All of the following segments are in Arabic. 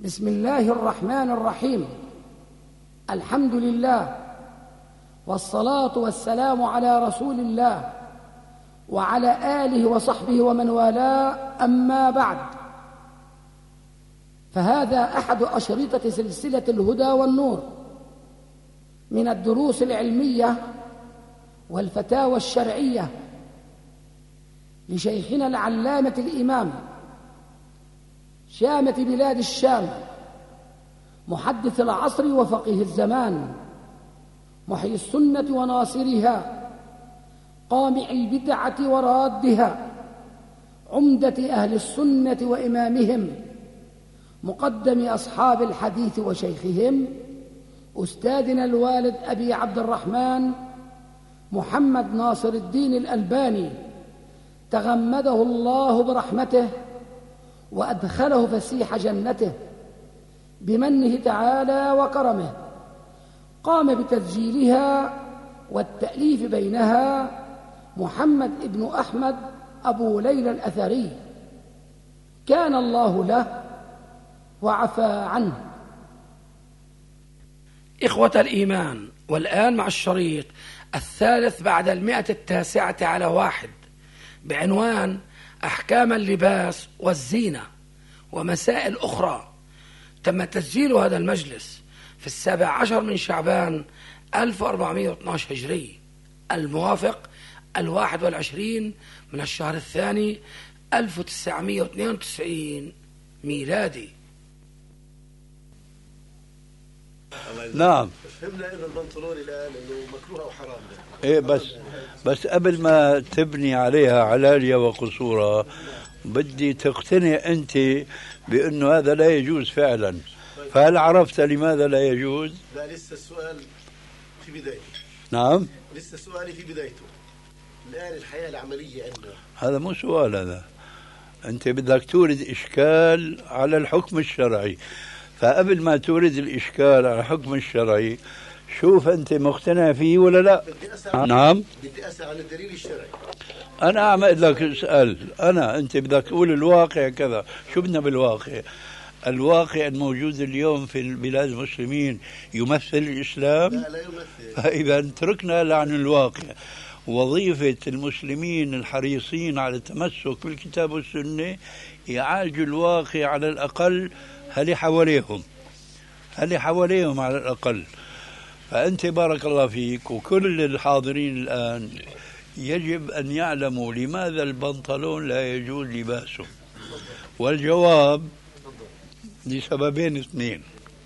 بسم الله الرحمن الرحيم. الحمد لله والصلاة والسلام على رسول الله وعلى آله وصحبه ومن والاه، أما بعد، فهذا أحد أشرطة سلسلة الهدى والنور من الدروس العلمية والفتاوى الشرعية لشيخنا العلامة الإمام شامة بلاد الشام، محدث العصر وفقيه الزمان، محيي السنة وناصرها، قامع البدعة ورادها، عمدة أهل السنة وإمامهم، مقدم أصحاب الحديث وشيخهم، أستاذنا الوالد أبي عبد الرحمن محمد ناصر الدين الألباني، تغمده الله برحمته وأدخله فسيح جنته بمنه تعالى وكرمه. قام بتسجيلها والتأليف بينها محمد ابن أحمد أبو ليلى الأثري، كان الله له وعفى عنه. إخوة الإيمان، والآن مع الشريط الثالث بعد 109 بعنوان أحكام اللباس والزينة ومسائل أخرى. تم تسجيل هذا المجلس في 17 من شعبان 1412 هجري، الموافق 21 من الشهر الثاني 1992 ميلادي. نعم، فهمنا انه البنطلون الان انه مكروه او حرام. ايه بس قبل ما تبني عليها علالية وقصورها بدي تقتنع انت بانه هذا لا يجوز فعلا. فهل عرفت لماذا لا يجوز؟ لا، لسه السؤال في بدايته. نعم، لسه سؤالي في بدايته. الان الحياة العملية عندنا هذا مو سؤال، هذا انت بدك تورد اشكال على الحكم الشرعي. فقبل ما تورد الإشكال على الحكم الشرعي شوف أنت مقتنع فيه ولا لا. نعم، بدي أسأل عن الدليل الشرعي. أنا أعمل لك اسأل، أنت بدك تقول الواقع كذا. شو بدنا بالواقع؟ الواقع الموجود اليوم في البلاد المسلمين يمثل الإسلام؟ لا يمثل. فإذا تركنا عن الواقع. وظيفة المسلمين الحريصين على التمسك بالكتاب والسنة يعالجوا الواقع على الأقل، هل حواليهم على الأقل. فأنت بارك الله فيك وكل الحاضرين الآن يجب أن يعلموا لماذا البنطلون لا يجوز لباسه. والجواب لسببين اثنين.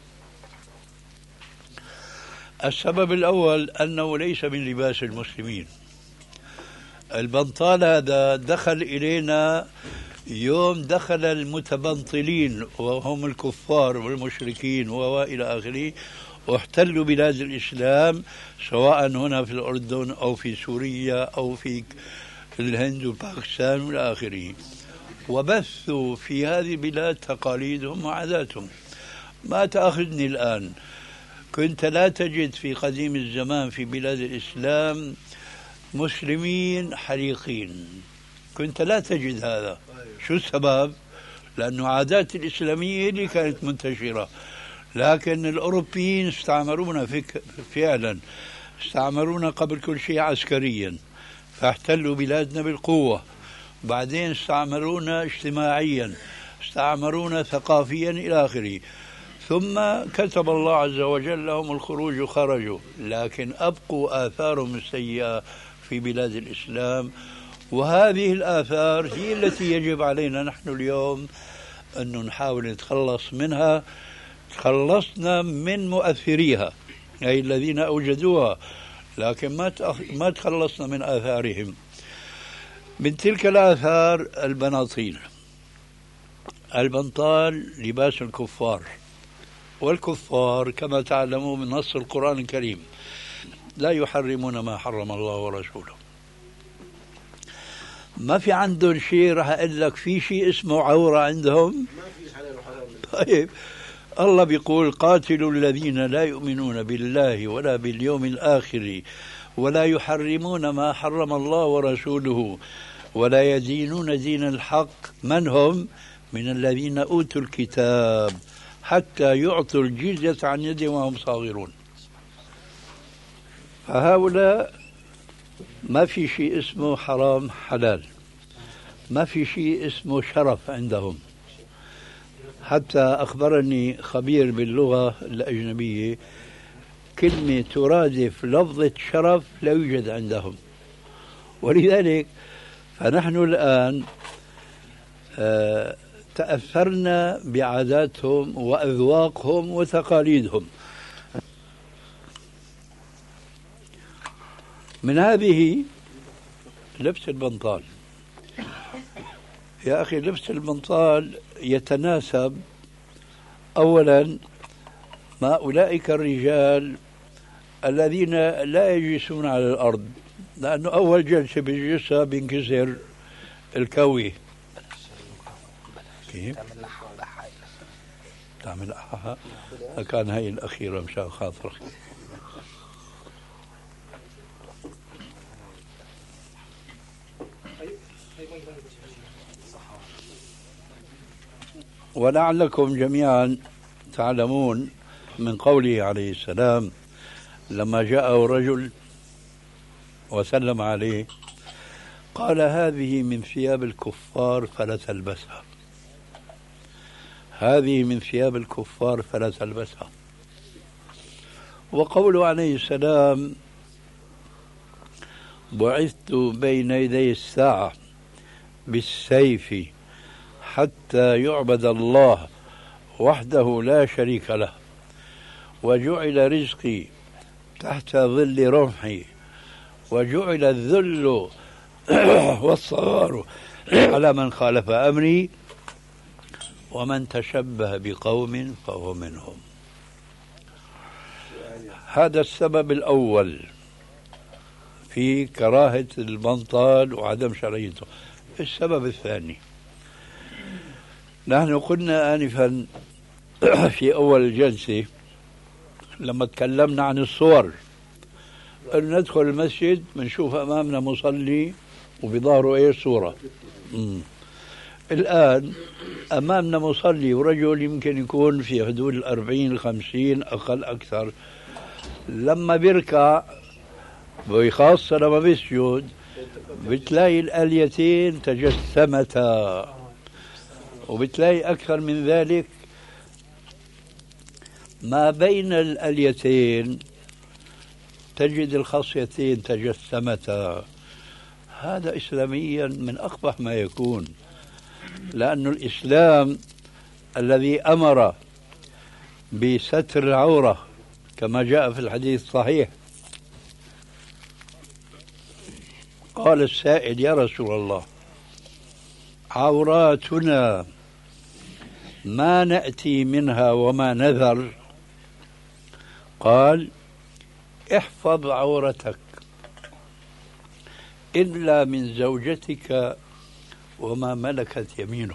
السبب الأول أنه ليس من لباس المسلمين. البنطال هذا دخل إلينا يوم دخل المتبنطلين وهم الكفار والمشركين وإلى آخره، واحتلوا بلاد الإسلام سواء هنا في الأردن أو في سوريا أو في الهند وباكستان وإلى آخره، وبثوا في هذه البلاد تقاليدهم وعاداتهم. ما تأخذني الآن، كنت لا تجد في قديم الزمان في بلاد الإسلام مسلمين حريقين، كنت لا تجد هذا. شو السبب؟ لأنه عادات الإسلامية اللي كانت منتشرة، لكن الأوروبيين استعمرونا فعلا، استعمرونا قبل كل شيء عسكريا، فاحتلوا بلادنا بالقوة. بعدين استعمرونا اجتماعيا، استعمرونا ثقافيا إلى آخره. ثم كتب الله عز وجل لهم الخروج وخرجوا، لكن أبقوا آثارهم السيئة في بلاد الإسلام. وهذه الآثار هي التي يجب علينا نحن اليوم أن نحاول نتخلص منها. تخلصنا من مؤثريها أي الذين أوجدوها، لكن ما تخلصنا من آثارهم. من تلك الآثار البناطيل. البنطال لباس الكفار، والكفار كما تعلمون من نص القرآن الكريم لا يحرمون ما حرم الله ورسوله. ما في عندهم شيء راح أقول لك في شيء اسمه عورة عندهم، ما في حلال وحرام. طيب الله بيقول قاتلوا الذين لا يؤمنون بالله ولا باليوم الآخر ولا يحرمون ما حرم الله ورسوله ولا يدينون دين الحق من هم من الذين أوتوا الكتاب حتى يعطوا الجزية عن يد وهم صاغرون. فهؤلاء ما في شيء اسمه حرام حلال، ما في شيء اسمه شرف عندهم. حتى أخبرني خبير باللغة الأجنبية كلمة ترادف لفظة شرف لا يوجد عندهم. ولذلك فنحن الآن تأثرنا بعاداتهم وأذواقهم وتقاليدهم. من هذه لبس البنطال. يا أخي لبس البنطال يتناسب أولا مع أولئك الرجال الذين لا يجلسون على الأرض، لأنه أول جلسة بيجلسها بينكسر الكوي. كيف؟ تعمل أحها كان هاي الأخيرة مشان خاطرك. ولعلكم جميعا تعلمون من قوله عليه السلام لما جاءه رجل وسلم عليه قال: هذه من ثياب الكفار فلا تلبسها، هذه من ثياب الكفار فلا تلبسها. وقوله عليه السلام: بعثت بين يدي الساعة بالسيف حتى يعبد الله وحده لا شريك له، وجعل رزقي تحت ظل رمحي، وجعل الذل والصغار على من خالف أمري، ومن تشبه بقوم فهو منهم. هذا السبب الأول في كراهة البنطال وعدم شرعيته. السبب الثاني، نحن قلنا آنفا في أول الجلسة لما تكلمنا عن الصور أن ندخل المسجد بنشوف أمامنا مصلي وبظهره إيش صورة. الآن أمامنا مصلي ورجل يمكن يكون في حدود 40-50 أقل أكثر، لما بيركع وخاصة لما بيسجد بتلاقي الآليتين تجسمتا، وبتلاقي أكثر من ذلك ما بين الآليتين تجد الخاصيتين تجسمتا. هذا إسلاميا من أقبح ما يكون، لأن الإسلام الذي أمر بستر العورة كما جاء في الحديث الصحيح، قال السائل: يا رسول الله عوراتنا ما نأتي منها وما نذر؟ قال: احفظ عورتك إلا من زوجتك وما ملكت يمينك.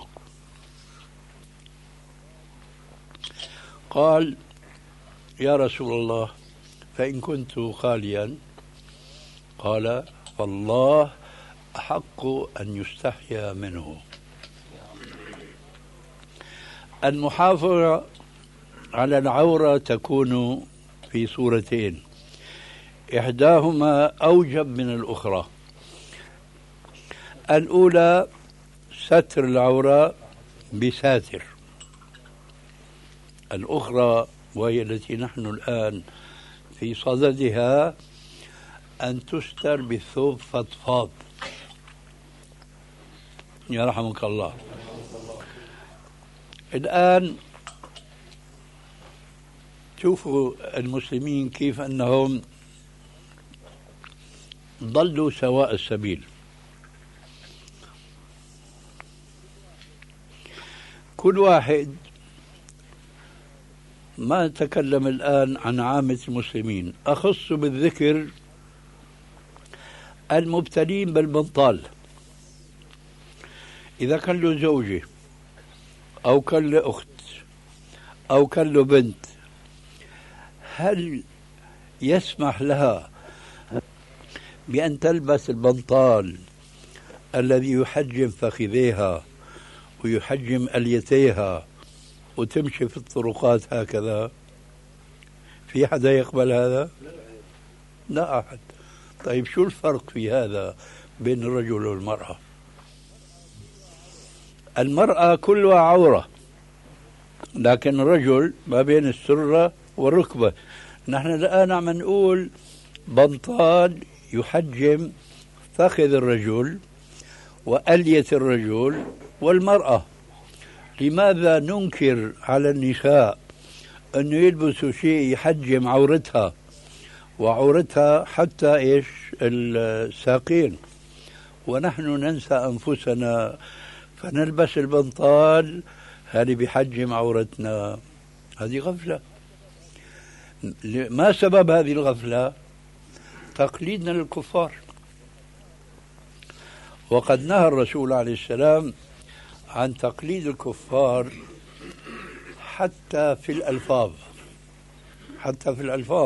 قال: يا رسول الله فإن كنت خاليا؟ قال: فالله أحق أن يستحيا منه. المحافظة على العورة تكون في صورتين، إحداهما أوجب من الأخرى. الأولى ستر العورة بساتر، الأخرى وهي التي نحن الآن في صددها أن تستر بالثوب فضفاض. يرحمك الله. الآن شوفوا المسلمين كيف أنهم ضلوا سواء السبيل. كل واحد، ما أتكلم الآن عن عامة المسلمين، أخص بالذكر المبتلين بالبنطال. إذا كان له زوجة أو كان له أخت أو كان له بنت، هل يسمح لها بأن تلبس البنطال الذي يحجم فخذيها ويحجم أليتيها وتمشي في الطرقات هكذا، في حدا يقبل هذا؟ لا أحد. طيب شو الفرق في هذا بين الرجل والمرأة؟ المرأة كلها عورة، لكن الرجل ما بين السرة والركبة. نحن الآن عم نقول بنطال يحجم فخذ الرجل وألية الرجل والمرأة. لماذا ننكر على النساء أن يلبسوا شيء يحجم عورتها وعورتها حتى إيش الساقين، ونحن ننسى أنفسنا فنلبس البنطال هذه بحجم عورتنا؟ هذه غفلة. ما سبب هذه الغفلة؟ تقليدنا للكفار. وقد نهى الرسول عليه السلام عن تقليد الكفار حتى في الألفاظ، حتى في الألفاظ.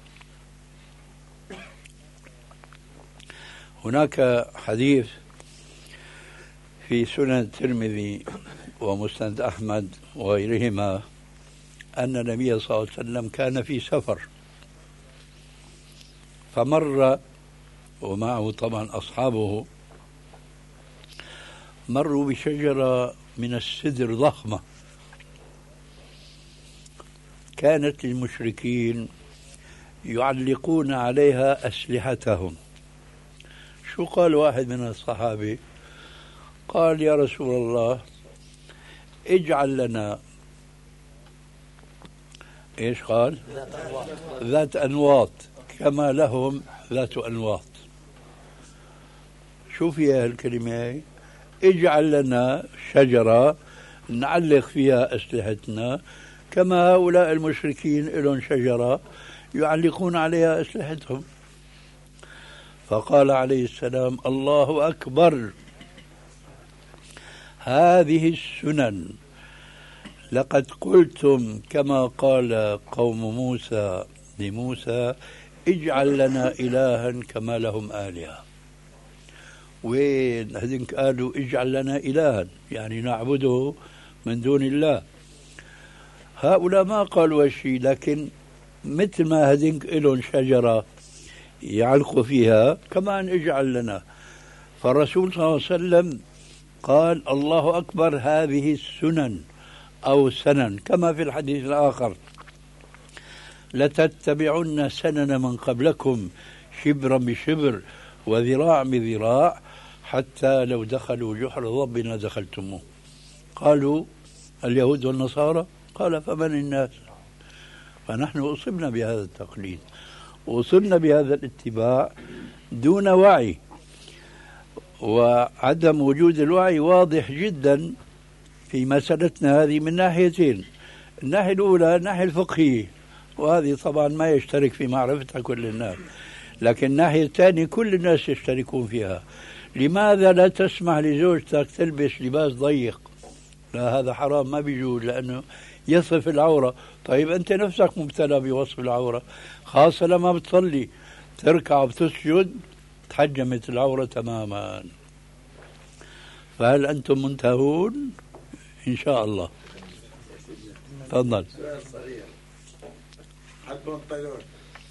هناك حديث في سنن الترمذي ومسند أحمد وغيرهما أن النبي صلى الله عليه وسلم كان في سفر، فمر ومعه طبعا أصحابه، مروا بشجرة من السدر ضخمة كانت للمشركين يعلقون عليها أسلحتهم. شو قال واحد من الصحابة؟ قال يا رسول الله اجعل لنا ايش قال؟ ذات أنواط كما لهم ذات أنواط. شو فيها الكلمة؟ اجعل لنا شجرة نعلق فيها أسلحتنا كما هؤلاء المشركين لهم شجرة يعلقون عليها أسلحتهم. فقال عليه السلام الله أكبر، هذه السنن لقد قلتم كما قال قوم موسى لموسى اجعل لنا إلها كما لهم آلهة. وين هذين قالوا اجعل لنا إلها يعني نعبده من دون الله؟ هؤلاء ما قالوا شيء، لكن مثل ما هذين لهم شجرة يعلقوا فيها كمان اجعل لنا. فالرسول صلى الله عليه وسلم قال الله أكبر هذه السنن أو سنن، كما في الحديث الآخر لتتبعن سنن من قبلكم شبرا بشبر وذراع بذراع حتى لو دخلوا جحر ضب لدخلتموه. قالوا اليهود والنصارى، قال فمن الناس؟ فنحن أصبنا بهذا التقليد وأصبنا بهذا الاتباع دون وعي، وعدم وجود الوعي واضح جدا في مسألتنا هذه من ناحيتين. الناحية الأولى الناحية الفقهية، وهذه طبعا ما يشترك في معرفتها كل الناس، لكن الناحية الثانية كل الناس يشتركون فيها. لماذا لا تسمح لزوجتك تلبس لباس ضيق؟ لا هذا حرام، ما بيجوز لأنه يصف العورة. طيب أنت نفسك مبتلى بوصف العورة، خاصة لما بتصلي تركع وبتسجد تحجمت العورة تماما. فهل أنتم منتهون؟ إن شاء الله. تفضل. سؤال صغير. البنطلون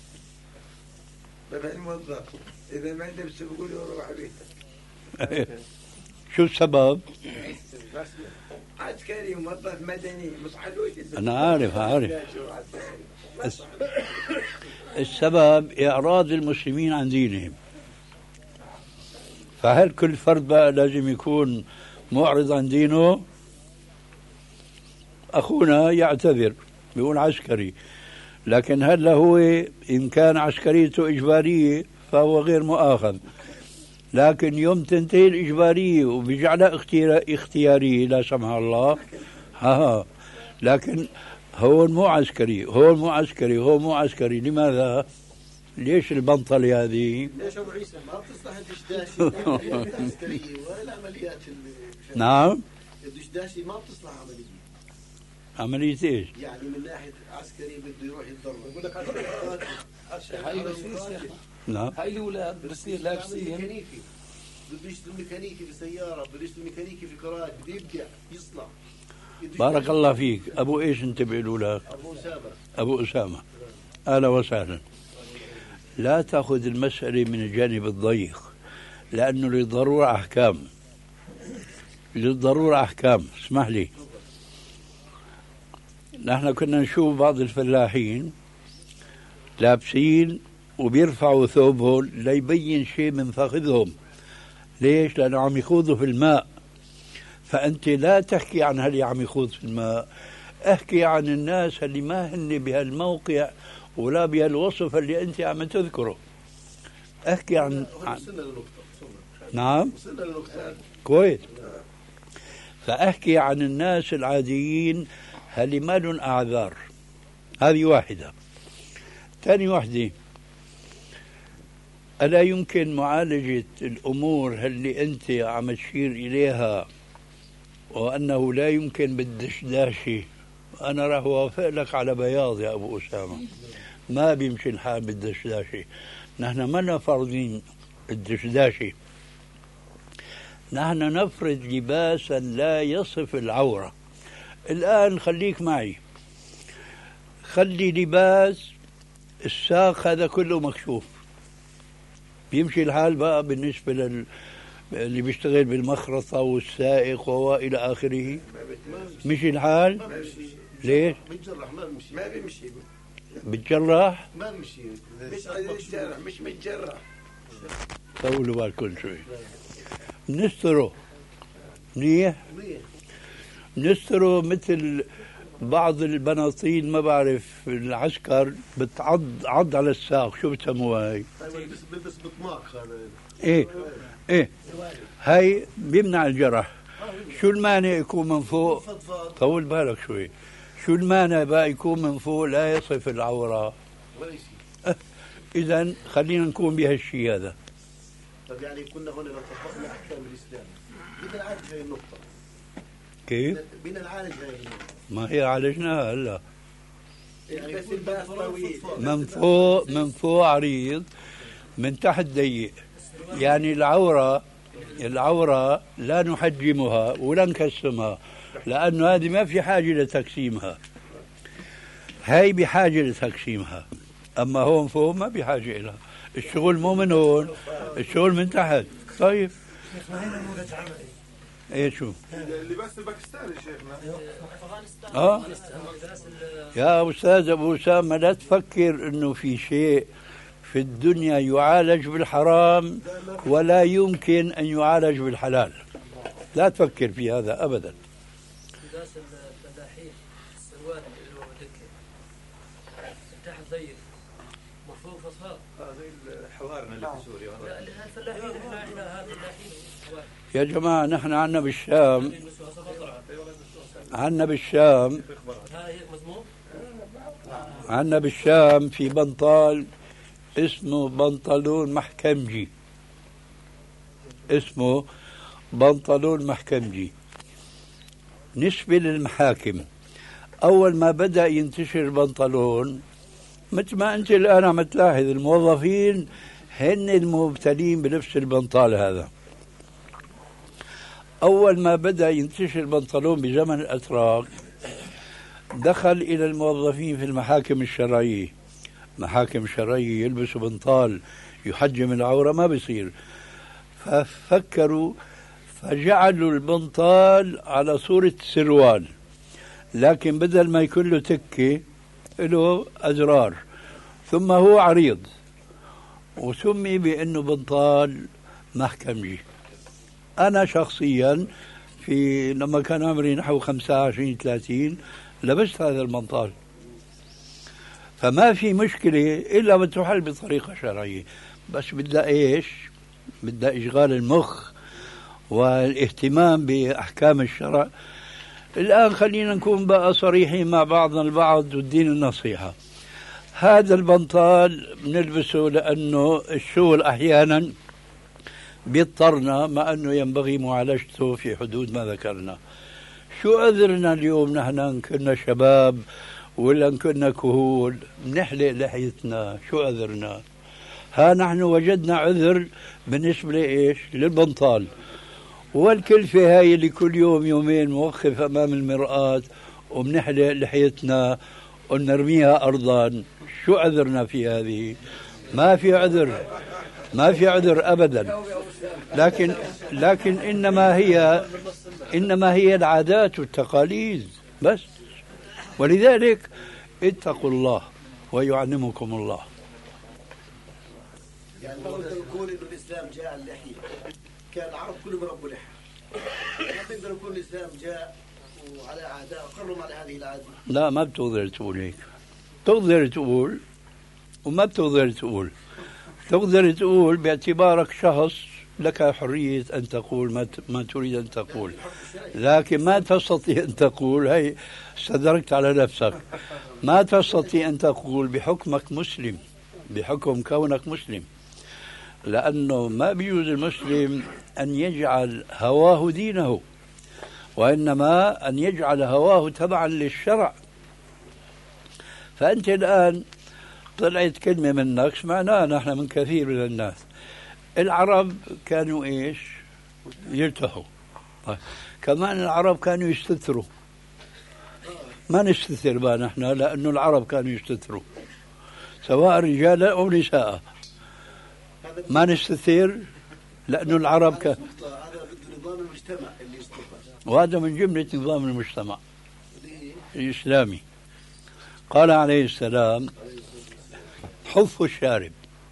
بدل الموظف إذا ما لبس بيقول يروح بيه. شو السبب؟ عسكري موظف مدني مش حلوش. أنا عارف. السبب إعراض المسلمين عن دينهم. فهل كل فرد بقى لازم يكون معرض عن دينه؟ أخونا يعتذر بيقول عسكري، لكن هل هو إن كان عسكريته إجبارية فهو غير مؤاخذ، لكن يوم تنتهي الإجبارية وبيجعلها اختيارية لا سمح الله، لكن هو مو عسكري، هو مو عسكري. لماذا؟ ليش البنطلة هذه؟ ليش ابو عيسى ما بتصلح الدشداشي العسكريه ولا العمليات نعم الدشداشي ما بتصلح عملية ايش؟ يعني من ناحيه عسكري بده يروح يتضرب يقول لك نعم هاي الاولاد بصير لابسين ميكانيكي بده يشتغل ميكانيكي في سياره، بده يشتغل ميكانيكي في كراج، بده يبدع يصنع. بارك الله فيك. أبو إيش أنت بيقولوا لك؟ أبو أسامة. أبو أسامة، أهلا وسهلا. لا تأخذ المسألة من الجانب الضيق، لأنه للضرورة أحكام، للضرورة أحكام. اسمح لي، نحن كنا نشوف بعض الفلاحين لابسين وبيرفعوا ثوبهم ليبين شيء من فخذهم. ليش؟ لأنه عم يخوضوا في الماء. فأنت لا تحكي عن اللي عم يخوض في الماء، احكي عن الناس اللي ما هن بهالموقع ولا بهالوصف اللي أنت عم تذكره. احكي عن نعم كويس. فأحكي عن الناس العاديين اللي ما لهم أعذار. هذه واحدة. ثاني واحدة، ألا يمكن معالجة الأمور اللي أنت عم تشير إليها، وأنه لا يمكن بالدشداشة؟ أنا راح أوافق لك على بياض يا أبو أسامة، ما بيمشي الحال بالدشداشة. نحن ما فرضين الدشداشة، نحن نفرض لباسا لا يصف العورة. الآن خليك معي، خلي لباس الساق هذا كله مكشوف، بيمشي الحال بقى بالنسبة اللي بيشتغل بالمخرطة والسائق وإلى آخره؟ مشي الحال؟ ليش؟ بتجرح ما بمشي. ما بيمشي. بتجرح؟ ما بمشي. مش يتجرح، مش متجرح. طولوا بالكم شوي. نستره منيح، نستره مثل بعض البناطيل ما بعرف العسكر بتعض على الساق، شو بتسموها هاي؟ بلبس بطماق هذا. ايه هاي بيمنع الجرح. شو المانع يكون من فوق؟ طول بالك شوي. شو المانع بقى يكون من فوق لا يصف العورة؟ إذن خلينا نكون بهالشيء هذا. طب يعني كنا هون لو طبقنا أحكام الإسلام بدنا نعالج هاي النقطة. كيف؟ بدنا نعالج هاي النقطة. ما هي عالجناها هلا. يعني بس الباس طويل. من فوق عريض، من تحت ضيق. يعني العورة لا نحجمها ولا نكسمها، لأنه هذه ما في حاجة لتقسيمها، هاي بحاجة لتقسيمها. أما هون فوق ما بحاجة إلها. الشغل مو من هون، الشغل من تحت. طيب ايه شو اللباس الباكستاني شيخنا؟ يا أستاذ أبو أسامة، لا تفكر إنه في شيء في الدنيا يعالج بالحرام ولا يمكن أن يعالج بالحلال. لا تفكر في هذا أبدا. لباس الفلاحين السروال له دكة تحت ضيق وفوق فصال. هذا حوارنا اللي في سوريا. لا الفلاحين احنا فلاحين. يا جماعة نحن عنا بالشام في بنطال اسمه بنطلون محكمجي، اسمه بنطلون محكمجي. نسبة للمحاكم، أول ما بدأ ينتشر البنطلون مثل ما أنت الآن عم تلاحظ، الموظفين هن المبتلين بلبس البنطال هذا. أول ما بدأ ينتشر البنطلون بزمن الأتراك دخل إلى الموظفين في المحاكم الشرعية. محاكم شرعية يلبسوا بنطال يحجم العورة ما بيصير، ففكروا فجعلوا البنطال على صورة سروال، لكن بدل ما يكون له تكة له أزرار، ثم هو عريض وسمي بأنه بنطال محكمجي. أنا شخصيا لما كان عمري نحو 25-30 لبست هذا البنطال، فما في مشكلة إلا بتحل بطريقة شرعية. بس بدها إيش؟ بدها إشغال المخ والاهتمام بأحكام الشرع. الآن خلينا نكون بقى صريحين مع بعضنا البعض والدين النصيحة. هذا البنطال بنلبسه لأنه الشغل أحيانا بيضطرنا، مع أنه ينبغي معالجته في حدود ما ذكرنا. شو عذرنا اليوم نحن إن كنا شباب ولا إن كنا كهول بنحلق لحيتنا؟ شو عذرنا؟ ها نحن وجدنا عذر بالنسبة لإيش؟ للبنطال. والكلفة هاي اللي كل يوم يومين موقف أمام المرآة وبنحلق لحيتنا ونرميها أرضا، شو عذرنا في هذه؟ ما في عذر، ما في عذر أبدا. لكن إنما هي العادات والتقاليد بس. ولذلك اتقوا الله ويعلمكم الله. يعني نقدر نقول انه الاسلام جاء اللحيه، كان العرب كلهم يربوا لحيه. نقدر نقول الاسلام جاء وعلى عادات اقرهم على هذه العاده. لا، ما بتقدر تقول هيك. تقدر تقول وما بتقدر تقول. تقدر تقول باعتبارك شخص لك حرية أن تقول ما تريد أن تقول، لكن ما تستطيع أن تقول، هي استدركت على نفسك، ما تستطيع أن تقول بحكمك مسلم، بحكم كونك مسلم، لأنه ما بيجوز المسلم أن يجعل هواه دينه، وإنما أن يجعل هواه تبعا للشرع. فأنت الآن طلعت كلمة منك سمعناها نحن من كثير من الناس. العرب كانوا إيش؟ يرتاحوا. كمان العرب كانوا يستتروا. ما نستتر بقى نحن، لأنه العرب كانوا يستتروا سواء رجالا أو نساء. ما نستثير لأنه العرب كان، هذا بده نظام المجتمع اللي يستقر، وهذا من جملة نظام المجتمع الإسلامي. قال عليه السلام: حفوا الشارب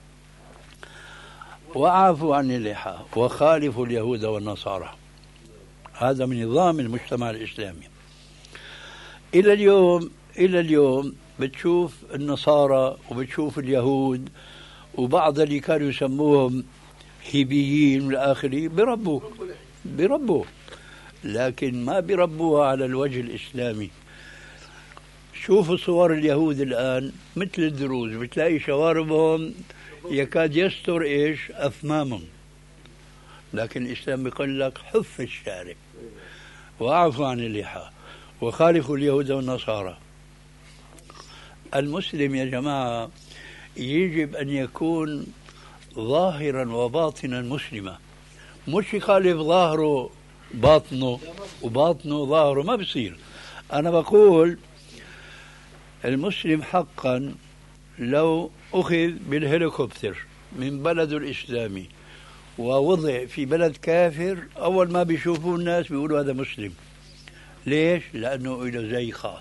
وعافوا عن اللحى وخالفوا اليهود والنصارى. هذا من نظام المجتمع الإسلامي. إلى اليوم بتشوف النصارى وبتشوف اليهود وبعض اللي كانوا يسموهم هيبيين والآخرين بربوا، لكن ما بربوها على الوجه الإسلامي. شوفوا صور اليهود الآن مثل الدروز، بتلاقي شواربهم يكاد يستر إيش؟ أفمامهم. لكن الإسلام بيقول لك حف الشارب وأعفوا عن اللحى وخالفوا اليهود والنصارى. المسلم يا جماعة يجب أن يكون ظاهرا وباطنا مسلما، مش يخالف ظاهره باطنه وباطنه ظاهره، ما بصير. أنا بقول المسلم حقا لو أخذ بالهليكوبتر من بلده الإسلامي ووضع في بلد كافر، أول ما بيشوفوه الناس بيقولوا هذا مسلم. ليش؟ لأنه له زي خاص.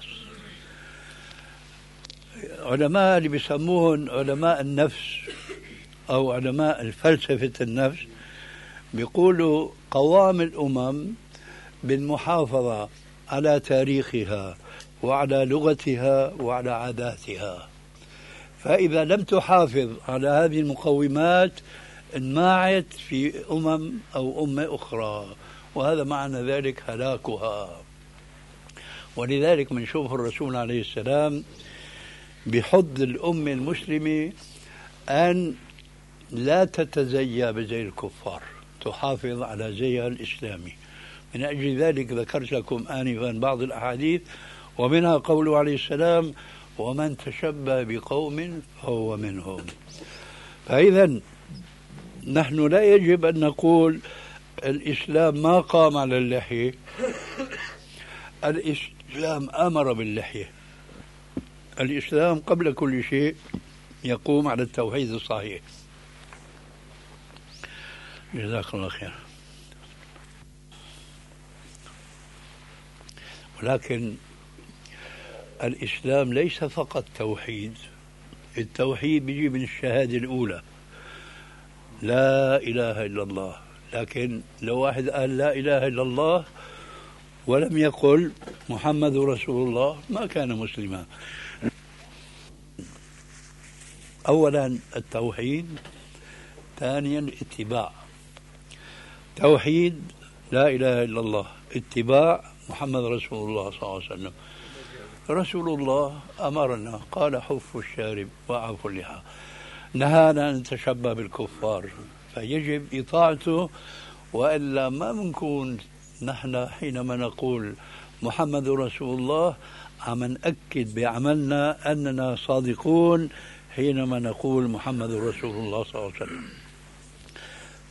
علماء اللي بيسموهم علماء النفس أو علماء الفلسفة النفس بيقولوا قوام الأمم بالمحافظة على تاريخها وعلى لغتها وعلى عاداتها، فإذا لم تحافظ على هذه المقومات انماعت في أو أمة أخرى، وهذا معنى ذلك هلاكها. ولذلك بنشوف الرسول عليه السلام بحض الأمة المسلمة أن لا تتزيى بزي الكفار، تحافظ على زيها الإسلامي. من أجل ذلك ذكرت لكم آنفا بعض الأحاديث، ومنها قوله عليه السلام: ومن تشبه بقوم فهو منهم. فإذا نحن لا يجب أن نقول الإسلام ما قام على اللحية. الإسلام أمر باللحية. الإسلام قبل كل شيء يقوم على التوحيد الصحيح. جزاك الله خير. ولكن الإسلام ليس فقط توحيد. التوحيد بيجي من الشهادة الأولى، لا إله إلا الله. لكن لو واحد قال لا إله إلا الله ولم يقل محمد رسول الله ما كان مسلما. أولا التوحيد، ثانيا الاتباع. توحيد لا إله إلا الله، اتباع محمد رسول الله صلى الله عليه وسلم. رسول الله أمرنا قال حفوا الشارب وأعفوا اللحى، نهانا أن نتشبه بالكفار، فيجب إطاعته. وإلا ما بنكون نحن حينما نقول محمد رسول الله عم نأكد بعملنا أننا صادقون حينما نقول محمد رسول الله صلى الله عليه وسلم.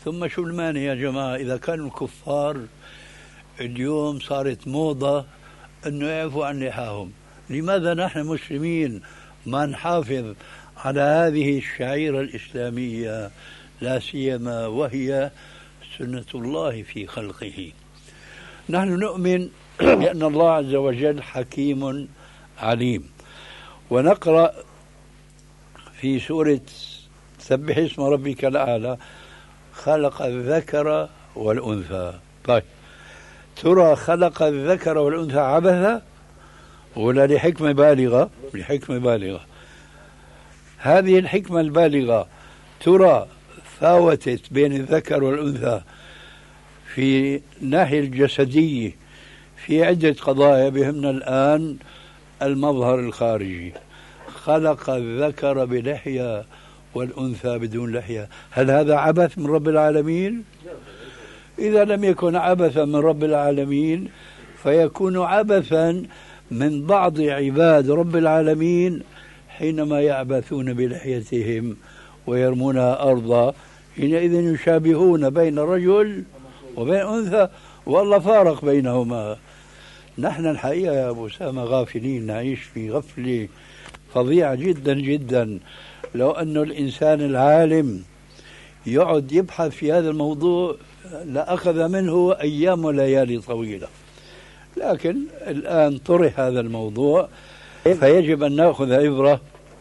ثم شو المانع يا جماعة إذا كانوا الكفار اليوم صارت موضة أنه يعفوا عن لحاهم، لماذا نحن مسلمين ما نحافظ على هذه الشعيرة الإسلامية، لا سيما وهي سنة الله في خلقه؟ نحن نؤمن بأن الله عز وجل حكيم عليم، ونقرأ في سورة سبح اسم ربك الأعلى خلق الذكر والأنثى. طيب ترى خلق الذكر والأنثى عبثا ولا لحكمة بالغة؟ لحكمة بالغة. هذه الحكمة البالغة ترى فاوتت بين الذكر والأنثى في الناحية الجسدية في عدة قضايا بهمنا الآن المظهر الخارجي. خلق الذكر بلحية والأنثى بدون لحية، هل هذا عبث من رب العالمين؟ إذا لم يكن عبثا من رب العالمين فيكون عبثا من بعض عباد رب العالمين حينما يعبثون بلحيتهم ويرمونها أرضا، حينئذ يشابهون بين رجل وبين أنثى والله فارق بينهما. نحن الحقيقة يا أبو أسامة غافلين، نعيش في غفلة فظيعة جدا جدا. لو أن الإنسان العالم يقعد يبحث في هذا الموضوع لأخذ منه أيام وليالي طويلة، لكن الآن طرح هذا الموضوع فيجب أن نأخذ عبرة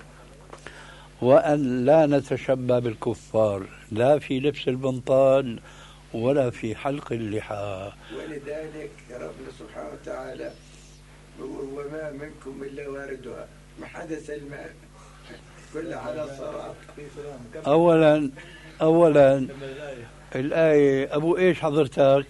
وأن لا نتشبه بالكفار لا في لبس البنطال ولا في حلق اللحى. ولذلك ربنا سبحانه وتعالى وما منكم إلا واردها ما حدث الماء كل على الصراط. أولا الآية أبو إيش حضرتك؟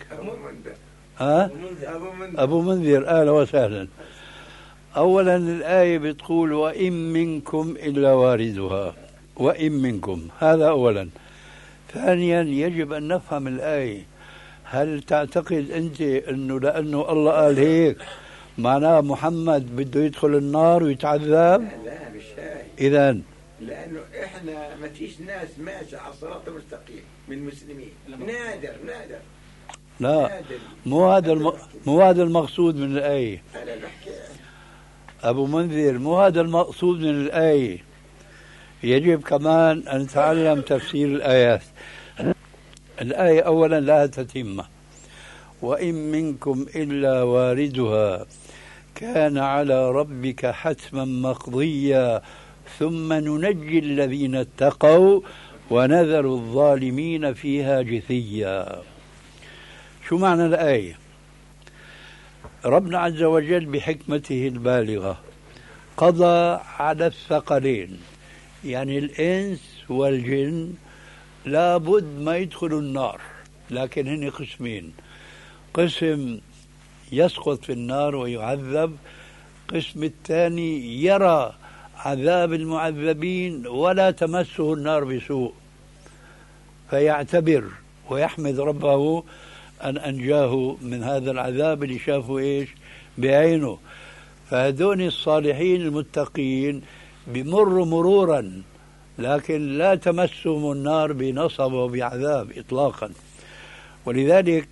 أبو منذر أهلا وسهلا. أولا الآية بتقول وإن منكم إلا واردها، وإن منكم، هذا أولا. ثانيا يجب أن نفهم الآية. هل تعتقد أنت أنه لأنه الله قال هيك معناه محمد بده يدخل النار ويتعذب؟ لا مش هاي. إذن لأنه إحنا ما فيش ناس ماشي على الصراط المستقيم من المسلمين، نادر لا مو هذا المقصود من الآية. أنا بحكي أبو منذر، مو هذا المقصود من الآية. يجب كمان أن نتعلم تفسير الآيات. الآية أولا لها تتمة، وإن منكم إلا واردها كان على ربك حتما مقضيا ثم ننجي الذين اتقوا ونذر الظالمين فيها جثيا. شو معنى الآية؟ ربنا عز وجل بحكمته البالغة قضى على الثقلين، يعني الإنس والجن لابد ما يدخلوا النار، لكن هن قسمين: قسم يسقط في النار ويعذب، قسم الثاني يرى عذاب المعذبين ولا تمسه النار بسوء فيعتبر ويحمد ربه أن أنجاه من هذا العذاب اللي شافه إيش بعينه. فهدون الصالحين المتقين بمروا مرورا لكن لا تمسهم النار بنصب وبعذاب إطلاقا. ولذلك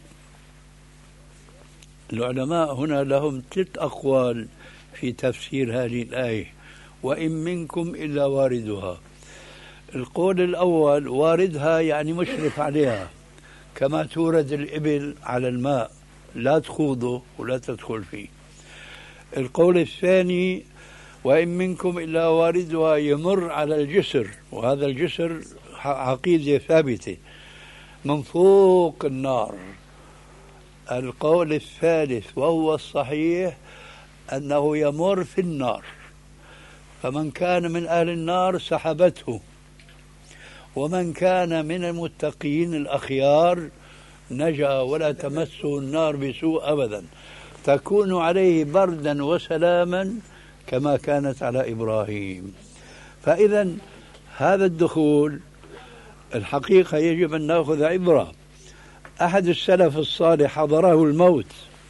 العلماء هنا لهم 3 أقوال في تفسير هذه الآية: وإن منكم إلا واردها. القول الأول واردها يعني مشرف عليها كما تورد الإبل على الماء، لا تخوضه ولا تدخل فيه. القول الثاني وإن منكم إلا واردها يمر على الجسر، وهذا الجسر عقيدة ثابتة من فوق النار. القول الثالث وهو الصحيح أنه يمر في النار، فمن كان من أهل النار سحبته، ومن كان من المتقين الأخيار نجا ولا تمسه النار بسوء أبدا، تكون عليه بردا وسلاما كما كانت على إبراهيم. فإذا هذا الدخول الحقيقة يجب أن نأخذ عبرة. أحد السلف الصالح حضره الموت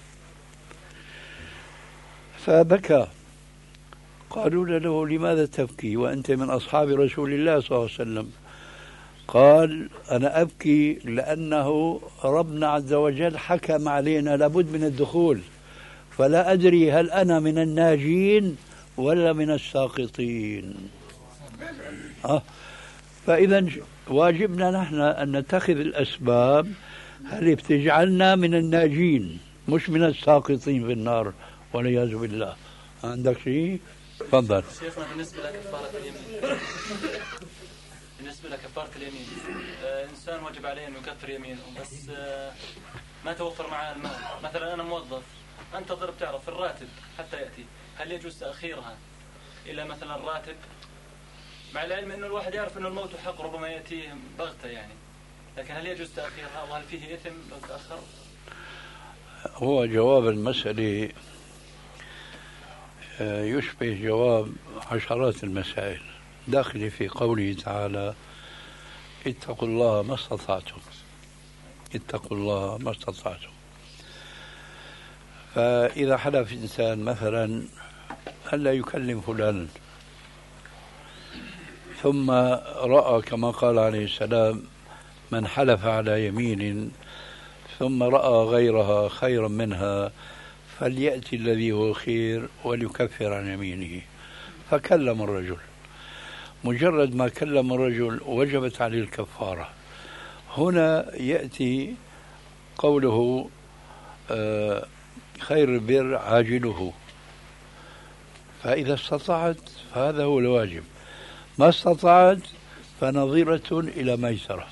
فبكى، قالوا له لماذا تبكي وأنت من أصحاب رسول الله صلى الله عليه وسلم؟ قال أنا أبكي لأنه ربنا عز وجل حكم علينا لابد من الدخول، فلا أدري هل أنا من الناجين ولا من الساقطين. فإذا واجبنا نحن أن نتخذ الأسباب اللي بتجعلنا من الناجين مش من الساقطين في النار والعياذ بالله. عندك شيء؟ تفضل. شيخنا بالنسبة لكفارة اليمين إنسان وجب عليه أن يكفر يمينه بس ما توفر معه المال. مثلا أنا موظف أنتظر بتعرف الراتب حتى يأتي، هل يجوز تأخيرها إلى مثلا الراتب، مع العلم أنه الواحد يعرف أنه الموت حق ربما يأتيه بغتة يعني، لكن هل يجوز تأخيرها وهل فيه إثم لو تأخر؟ هو جواب المسألة يشبه جواب عشرات المسائل داخل في قوله تعالى اتقوا الله ما استطعتم، اتقوا الله ما استطعتم. فإذا حلف إنسان مثلا ألا يكلم فلانا ثم رأى كما قال عليه السلام من حلف على يمين ثم رأى غيرها خيرا منها فليأتي الذي هو خير وليكفر عن يمينه، فكلم الرجل. مجرد ما كلم الرجل وجبت عليه الكفارة. هنا يأتي قوله خير البر عاجله، فإذا استطعت فهذا هو الواجب، ما استطعت فنظيرة إلى ميسرة.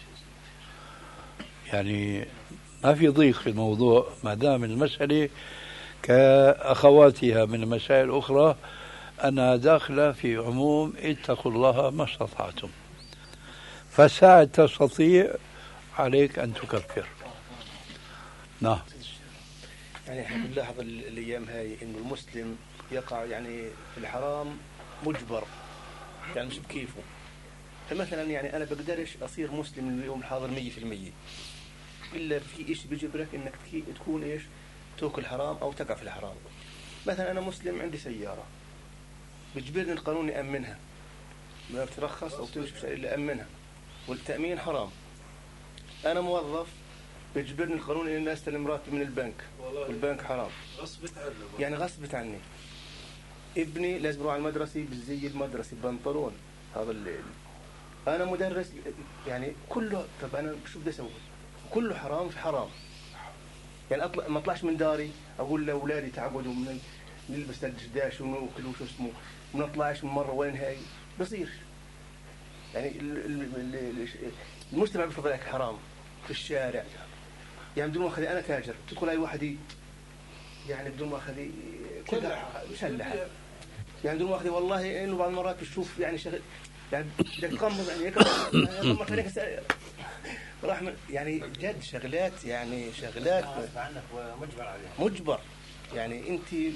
يعني ما في ضيق في الموضوع ما دام المسألة كأخواتها من المسائل الأخرى أنها داخلة في عموم اتقوا الله ما استطعتم، فساعة تستطيع عليك أن تكفر. نعم. يعني احنا بنلاحظ الأيام هاي إنه المسلم يقع يعني في الحرام مجبر، يعني مش بكيفه. فمثلا يعني أنا بقدرش أصير مسلم اليوم الحاضر 100%، إلا في إيش بيجبرك إنك تكون إيش تأكل حرام أو تقع في الحرام. مثلا أنا مسلم عندي سيارة بيجبرني القانون يأمنها، ما بترخص أو تمشي بشيء إلا أمنها، والتأمين حرام. أنا موظف بيجبرني القانون إن الناس استلم راتب من البنك، والبنك حرام يعني غصبت عني. ابني لازم يروح على المدرسة بالزي المدرسي بنطلون هذا الليل. أنا مدرس يعني كله. طب أنا شو بدي أسوي؟ كله حرام في حرام. يعني ما أطلعش من داري أقول لأولادي تعودوا من نلبس الدشداش ونوكل وشو اسمه، ما نطلعش من مرة وين هاي بصير. يعني المجتمع بيفرض عليك حرام في الشارع. يعني بدون ما أخذ أنا تاجر تدخل أي واحد يعني بدون ما أخذ كلها مسلحة، يعني بدون ما أخذ والله إنه بعض المرات بتشوف يعني شغل يعني بدك تغمض يعني هيك رحمة يعني جد شغلات يعني شغلات عنك ومجبر عليها مجبر. يعني أنت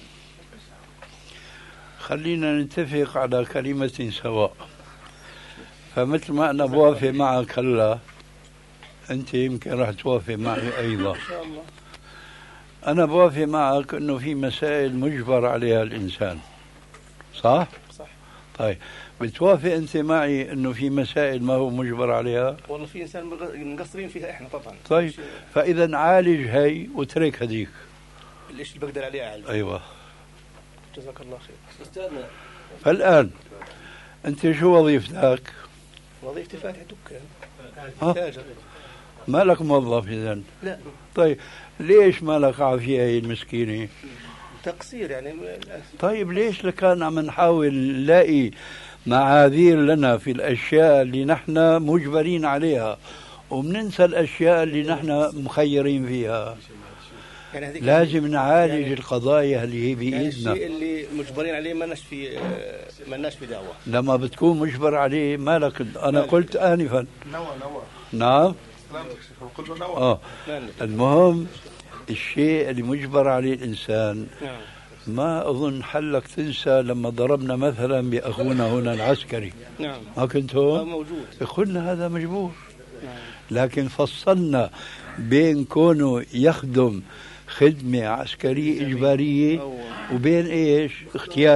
خلينا نتفق على كلمة سواء. فمثل ما أنا بوافق معك هلا أنت يمكن راح توافق معي أيضا إن شاء الله. أنا بوافق معك أنه في مسائل مجبر عليها الإنسان، صح؟ صح. طيب بتوافق أنت معي أنه في مسائل ما هو مجبر عليها؟ والله في إنسان مقصرين فيها إحنا طبعا. طيب فإذا عالج هي وترك هذيك. الإشي اللي بقدر عليه أعالج. أيوة. جزاك الله خير. أستاذنا فالآن أنت شو وظيفتك؟ وظيفتي فاتح دكان. تاجر. ما لك موظف إذن؟ لا. طيب ليش ما لك عافية هي المسكينة؟ تقصير يعني. طيب ليش لكان عم نحاول نلاقي معاذير لنا في الأشياء اللي نحن مجبرين عليها وبننسى الأشياء اللي نحن مخيرين فيها؟ يعني لازم نعالج يعني القضايا اللي هي بإيدنا. يعني الشيء اللي مجبرين عليه ما لناش في دعوة. لما بتكون مجبر عليه ما لك. أنا قلت آنفا نوى نعم قلت نوى. المهم الشيء اللي مجبر عليه الإنسان ما أظن حلك تنسى لما ضربنا مثلا بأخونا هنا العسكري. نعم. ما كنت هون؟ موجود. قلنا هذا مجبور. لكن فصلنا بين كونه يخدم خدمة عسكرية إجبارية وبين إيش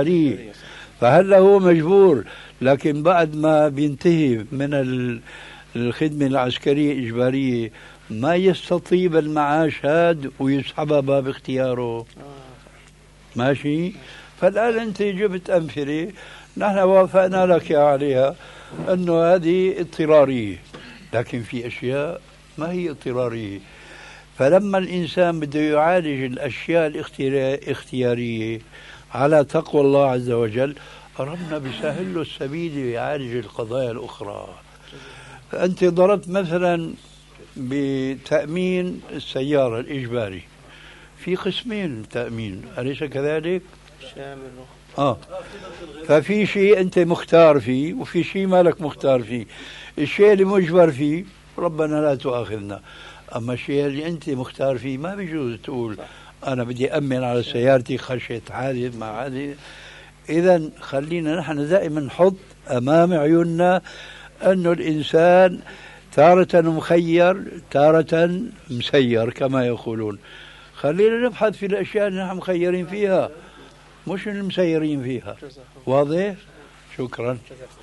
اختيارية. فهلا هو مجبور، لكن بعد ما بينتهي من الخدمة العسكرية إجبارية ما يستطيب المعاش هاد ويسحبها باب اختياره. ماشي. فالآن أنت جبت أمثلة نحن وافقنا لك عليها أنه هذه اضطرارية، لكن في أشياء ما هي اضطرارية. فلما الإنسان بده يعالج الأشياء الاختيارية على تقوى الله عز وجل ربنا بيسهل له السبيل يعالج القضايا الأخرى. فأنت ضربت مثلا بتأمين السيارة الإجباري، في قسمين تأمين، أليس كذلك؟ شامل. ففي شيء أنت مختار فيه وفي شيء مالك مختار فيه. الشيء اللي مجبر فيه ربنا لا تؤاخذنا، أما الشيء اللي أنت مختار فيه ما بيجوز تقول أنا بدي أمن على سيارتي خشية حادث مع حادث. إذا خلينا نحن دائما نحط أمام عيوننا أنه الإنسان تارة مخير تارة مسير كما يقولون. خلينا نبحث في الأشياء اللي نحن مخيرين فيها مش المسيرين فيها. واضح؟ شكرا.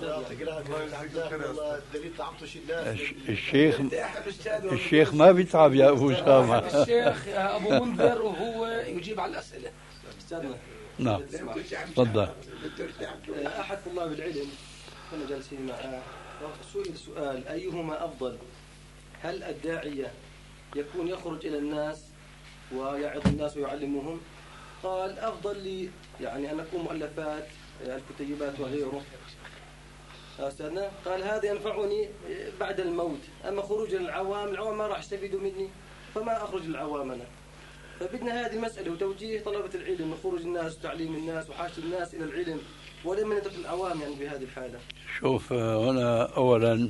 الشيخ ما بيتعب يا أبو أسامة. الشيخ أبو منذر وهو يجيب على الأسئلة. نعم تفضل. أحد طلاب العلم كنا جالسين معه سئل سؤال أيهما أفضل، هل الداعية يكون يخرج إلى الناس ويعظ الناس ويعلمهم؟ قال أفضل لي يعني أن أكون مؤلفات الكتيبات وغيره أستاذنا. قال هذا ينفعني بعد الموت، أما خروج العوام ما راح يستفيدوا مني فما أخرج للعوام أنا. فبدنا هذه المسألة وتوجيه طلبة العلم وخروج الناس وتعليم الناس وحاجة الناس إلى العلم ولما ندرك العوام يعني بهذه الحالة. شوف هنا أولا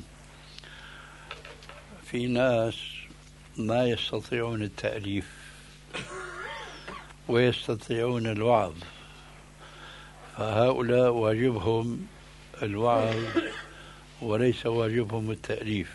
في ناس ما يستطيعون التأليف ويستطيعون الوعظ، فهؤلاء واجبهم الوعظ وليس واجبهم التأليف.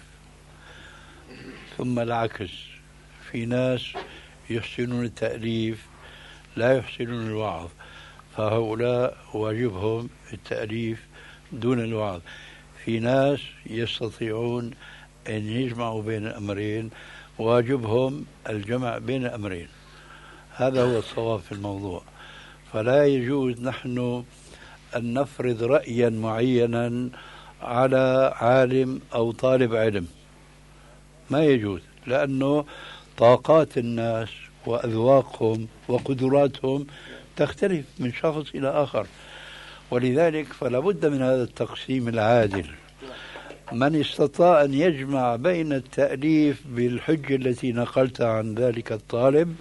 ثم العكس، في ناس يحسنون التأليف لا يحسنون الوعظ، فهؤلاء واجبهم التأليف دون الوعظ. في ناس يستطيعون أن يجمعوا بين الأمرين، واجبهم الجمع بين الأمرين. هذا هو الصواب في الموضوع. فلا يجوز نحن أن نفرض رأيا معينا على عالم أو طالب علم، ما يجوز، لأنه طاقات الناس وأذواقهم وقدراتهم تختلف من شخص إلى آخر. ولذلك فلا بد من هذا التقسيم العادل. من استطاع أن يجمع بين التأليف بالحجة التي نقلتها عن ذلك الطالب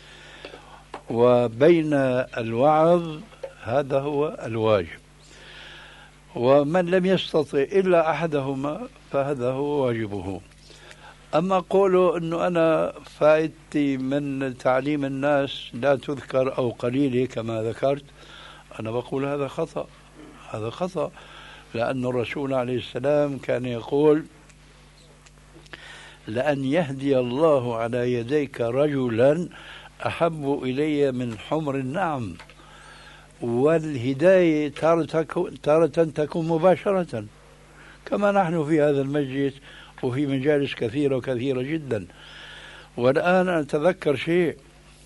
وبين الوعظ هذا هو الواجب، ومن لم يستطع إلا أحدهما فهذا هو واجبه. أما قوله أنه أنا فائدتي من تعليم الناس لا تذكر أو قليلة كما ذكرت، أنا بقول هذا خطأ، هذا خطأ، لأن الرسول عليه السلام كان يقول لأن يهدي الله على يديك رجلا أحب إلي من حمر النعم. والهداية تارة تكون مباشرة كما نحن في هذا المجلس وفي مجالس كثيرة وكثيرة جدا. والآن أتذكر شيء،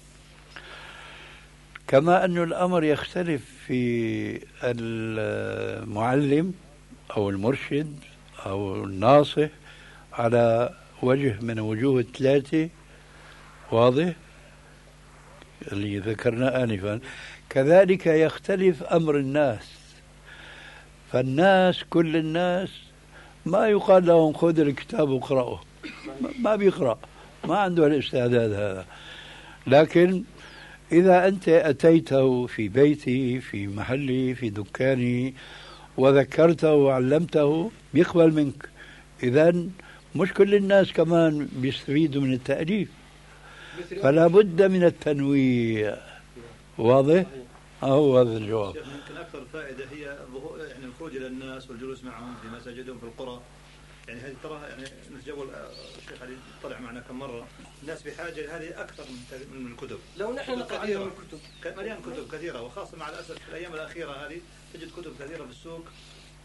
كما أن الأمر يختلف في المعلم أو المرشد أو الناصح على وجه من وجوه الثلاثة، واضح اللي ذكرنا آنفا، كذلك يختلف أمر الناس. فالناس كل الناس ما يقال لهم خذ الكتاب واقرأه، ما بيقرأ، ما عنده الاستعداد هذا. لكن إذا أنت أتيته في بيتي في محلي في دكاني وذكرته وعلمته بيقبل منك. إذن مش كل الناس كمان بيستفيدوا من التأليف، فلا بد من التنويع. واضح؟ هو هذا الجواب. يمكن أكثر فائدة هي يعني الخروج إلى الناس والجلوس معهم في مساجدهم في القرى. يعني هذه تراها يعني نتجول الشيخ علي طلع معنا كم مرة، الناس بحاجة هذه أكثر من الكتب. لو نحن نقرأ عليهم الكتب مليان كتب كثيرة، وخاصة مع الأسف في الأيام الأخيرة هذه تجد كتب كثيرة في السوق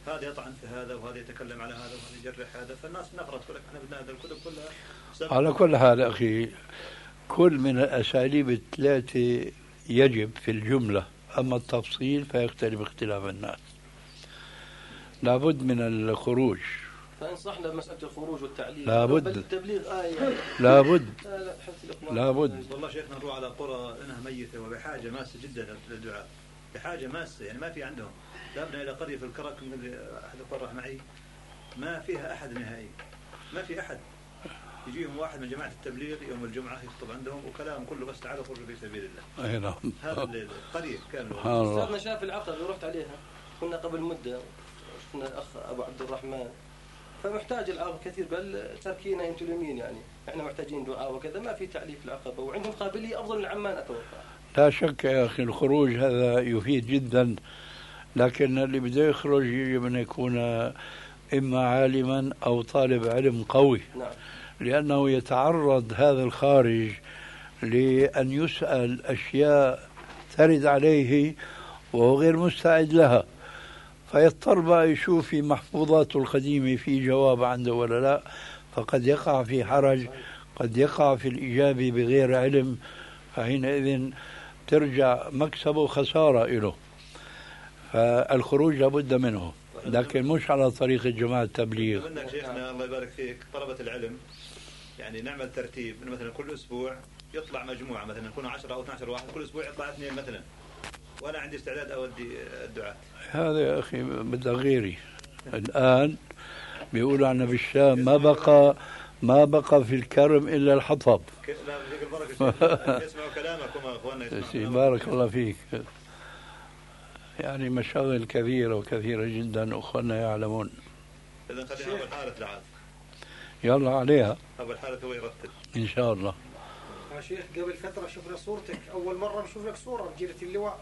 هذا يطعن في هذا وهذا يتكلم على هذا وهذا يجرح هذا، فالناس نفرت تقول لك احنا بدنا هذا الكتب كلها. على كل حال أخي، كل من الأساليب الثلاثة يجب في الجملة، أما التفصيل فيختلف اختلاف الناس. لابد من الخروج، فانصحنا بمسألة الخروج والتعليم. لابد التبليغ آية. لابد لابد. والله شيخنا نروح على قرى انها ميته وبحاجه ماسه جدا للدعاء، بحاجه ماسه، يعني ما في عندهم. ذهبنا الى قريه في الكرك من احد القرى معي، ما فيها احد نهائي، ما في احد. يجيهم واحد من جماعه التبليغ يوم الجمعه يخطب عندهم وكلام كله بس تعالوا خرجوا في سبيل الله. اي نعم. هذا القريه كامله. استاذنا شاف العقبه ورحت عليها، كنا قبل مده، شفنا الاخ ابو عبد الرحمن، فمحتاج العقبه كثير، بل تركينا انتم اليمين، يعني احنا محتاجين دعاء وكذا، ما في تعليف العقبه، وعندهم قابليه افضل من عمان اتوقع. لا شك يا أخي، الخروج هذا يفيد جدا، لكن اللي بده يخرج يجب أن يكون إما عالما أو طالب علم قوي. نعم. لأنه يتعرض هذا الخارج لأن يسأل أشياء ترد عليه وهو غير مستعد لها، فيضطر بقى يشوف في محفوظاته القديمة في جواب عنده ولا لا، فقد يقع في حرج، قد يقع في الإجابة بغير علم، فحينئذ ترجع مكسبه خسارة له. فالخروج لابد منه، لكن مش على طريقة جماعة التبليغ. منك شيخنا الله يبارك فيك، طلبة العلم يعني نعمل ترتيب انه مثلا كل اسبوع يطلع مجموعة، مثلا يكونوا 10 أو 12 واحد، كل اسبوع يطلع 2 مثلا، وانا عندي استعداد اودي الدعاء. هذا يا اخي بدها غيري. الان بيقولوا عنا بالشام ما بقى في الكرم الا الحطب. لا فيك البركة، يسمعوا كلامك وما اخواننا يسمعوا. بارك الله فيك. يعني مشاغل كثيرة وكثيرة جدا، أخوانا يعلمون. إذا خلينا أبو الحارث العاد. يلا عليها. أبو الحارث هو يرتب. إن شاء الله. يا شيخ قبل فترة شفنا صورتك، أول مرة نشوف لك صورة بجيرة اللواء.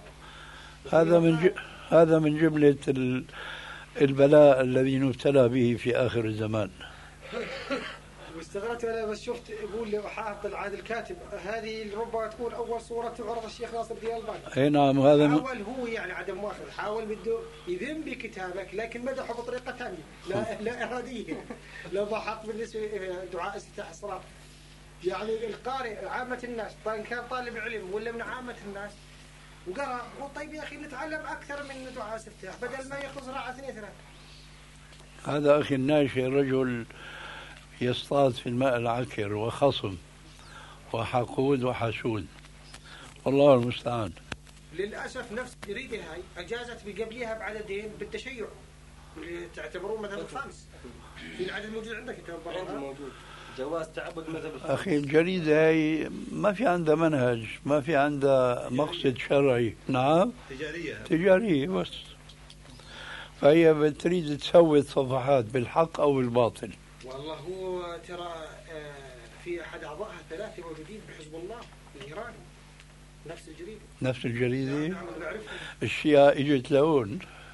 هذا من جملة البلاء الذي نبتلى به في آخر الزمان. واستغربت انا بس شفت يقول حافظ العاد الكاتب هذه ربما تكون اول صوره تعرض الشيخ ناصر الدين الألباني. اي نعم. هذا حاول هو يعني عدم مؤاخذه، حاول بده يذم بكتابك لكن مدحه بطريقه ثانيه لا اراديه. لا ضحك بالنسبه لدعاء استفتاح الصلاه. يعني القارئ عامه الناس ان كان طالب علم ولا من عامه الناس وقرا قول طيب يا اخي نتعلم اكثر من دعاء استفتاح بدل ما ياخذ زراعه 2 3. هذا اخي الناشئ رجل يصطاد في الماء العكر وخصم وحقود وحسود، والله المستعان. للأسف نفس الجريدة هاي أجازت بقبلها بعددين بالتشيع اللي تعتبروه مثلا الخامس في العدد الموجود عندك. عندي موجود جواز تعبد مذهب أخي الجريدة هاي ما في عندها منهج، ما في عندها مقصد شرعي. نعم تجارية بس، فهي بتريد تسوي صفحات بالحق أو بالباطل. والله هو ترى في أحد أعضائها 3 موجودين بحزب الله الإيراني، نفس الجريدة. نعم الشيعة اجت لهون.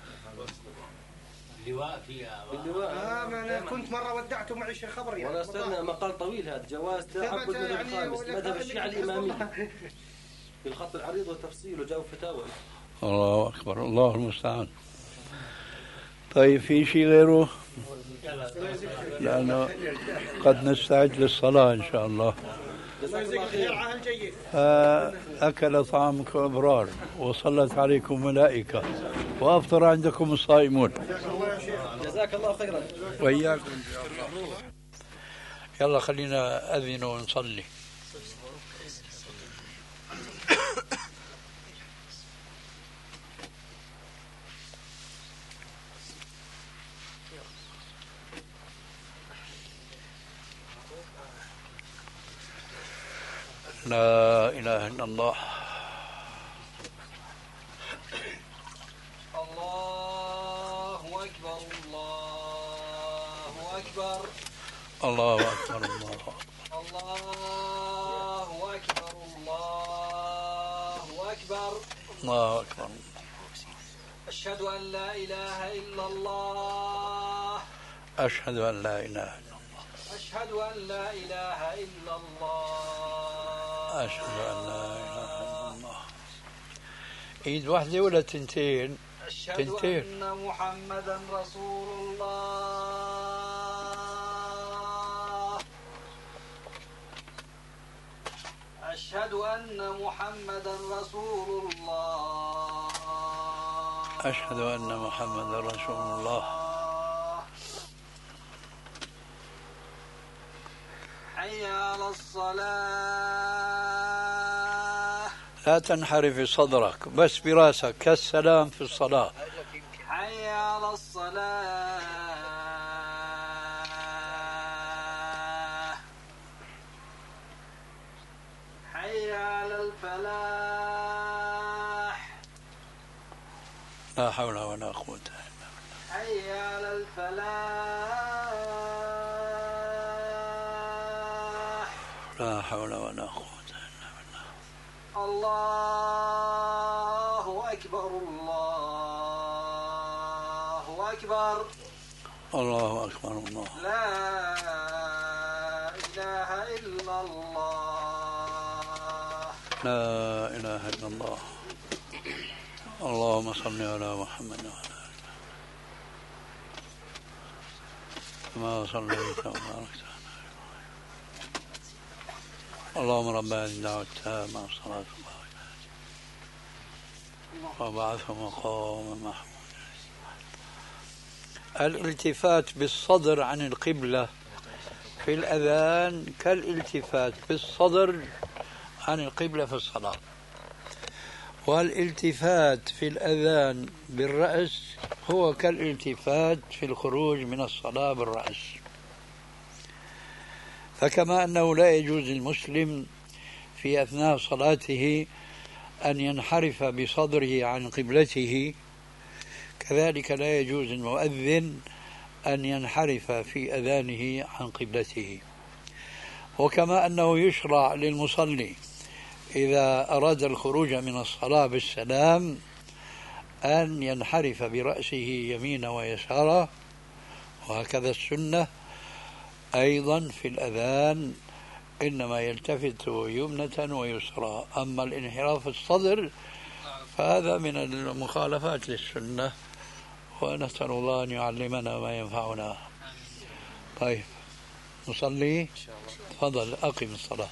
اللواء فيها. أنا كنت مرة ودعته معي شيء خبر يعني. ولا استنى مقال طويل هذا جواز تعبد مذهب الخامس مذهب الشيعة الإمامية بالخط العريض والتفصيل وجاوب فتاوى. الله أكبر، الله المستعان. طيب في شيء غيره؟ لأنه قد نستعد للصلاة إن شاء الله. أكل طعامكم أبرار وصلت عليكم ملائكة وأفطر عندكم الصائمون. جزاك الله خيرا. وإياكم. يلا خلينا أذن ونصلي. لا إله إلا الله. الله أكبر الله أكبر الله أكبر الله أكبر الله أكبر الله أكبر الله أكبر. أشهد أن لا إله إلا الله. أشهد أن لا إله إلا الله. أشهد أن لا إله إلا الله. أشهد أن لا إله إلا الله. إيد واحدة ولا تنتين؟ أشهد تنتين. أن محمدا رسول الله. أشهد أن محمدا رسول الله. أشهد أن محمدا رسول الله. حي على الصلاة. لا تنحرف صدرك، بس براسك كالسلام في الصلاة. حي على الصلاة. حي على الفلاح. لا حول ولا قوة إلا بالله. حي على الفلاح. لا حول ولا قوة إلا بالله. الله أكبر. الله أكبر. الله أكبر. الله. لا إله إلا الله. لا إله إلا الله. اللهم صل على محمد وعلى آله كما صليت وباركت على اللهم رب هذه الدعوة التامة والصلاة وبعثه مقاما محمودا. الالتفات بالصدر عن القبلة في الأذان كالالتفات بالصدر عن القبلة في الصلاة، والالتفات في الأذان بالرأس هو كالالتفات في الخروج من الصلاة بالرأس. فكما أنه لا يجوز للمسلم في أثناء صلاته أن ينحرف بصدره عن قبلته، كذلك لا يجوز المؤذن أن ينحرف في أذانه عن قبلته. وكما أنه يشرع للمصلي إذا أراد الخروج من الصلاة بالسلام أن ينحرف برأسه يمينا ويسارا، وهكذا السنة أيضا في الأذان إنما يلتفت يمنة ويسرى. أما الانحراف الصدر فهذا من المخالفات للسنة، ونسأل الله أن يعلمنا ما ينفعنا. طيب نصلي. تفضل أقم الصلاة.